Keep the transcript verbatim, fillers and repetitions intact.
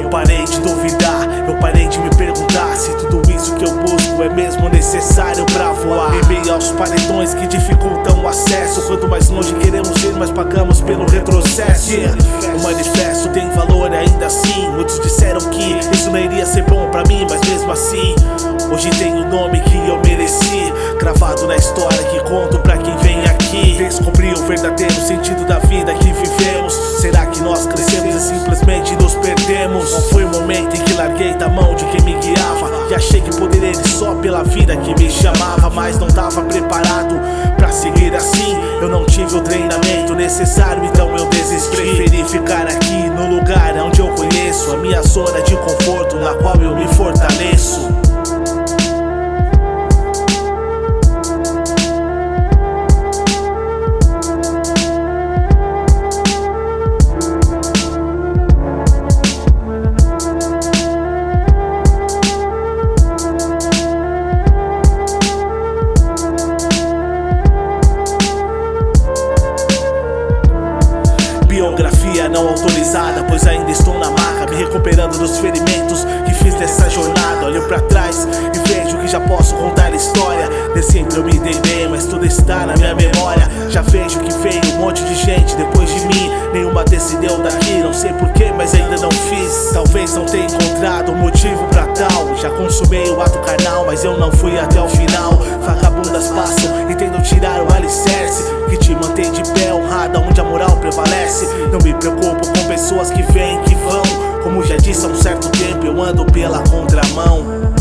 Eu parei de duvidar, eu parei de me perguntar se tudo isso que eu busco é mesmo necessário pra voar. Em meio aos paredões que dificultam o acesso, quanto mais longe queremos ir, mais pagamos pelo retrocesso. Yeah. O manifesto tem valor ainda assim. Muitos disseram que isso não iria ser bom pra mim, mas mesmo assim hoje tem o nome que eu mereci, gravado na história que conto pra quem vem aqui. Descobri o verdadeiro sentido da vida que vivemos. Será que nós crescemos e simplesmente nos perdemos? Ou foi o momento em que larguei da mão de quem me guiava e achei que poderia ir só pela vida que me chamava, mas não tava preparado pra seguir assim. Eu não tive o treinamento necessário, então eu desisti. Preferi ficar aqui no lugar onde eu conheço a minha zona de conforto, na qual eu me fortaleço. Biografia não autorizada, pois ainda estou na maca, me recuperando dos ferimentos que fiz nessa jornada. Olho pra trás e vejo que já posso contar a história. Nem sempre eu me dei bem, mas tudo está na minha memória. Já vejo que veio um monte de gente depois de mim, nenhuma decideu daqui, não sei porquê, mas ainda não fiz. Talvez não tenha encontrado um motivo pra tal. Já consumei o ato carnal, mas eu não fui até o final. Vagabundas passam e tentam tirar o alicerce que te mantém de pé, honrada onde a moral prevalece. Não me preocupo com pessoas que vêm e que vão. Como já disse há um certo tempo, eu ando pela contramão.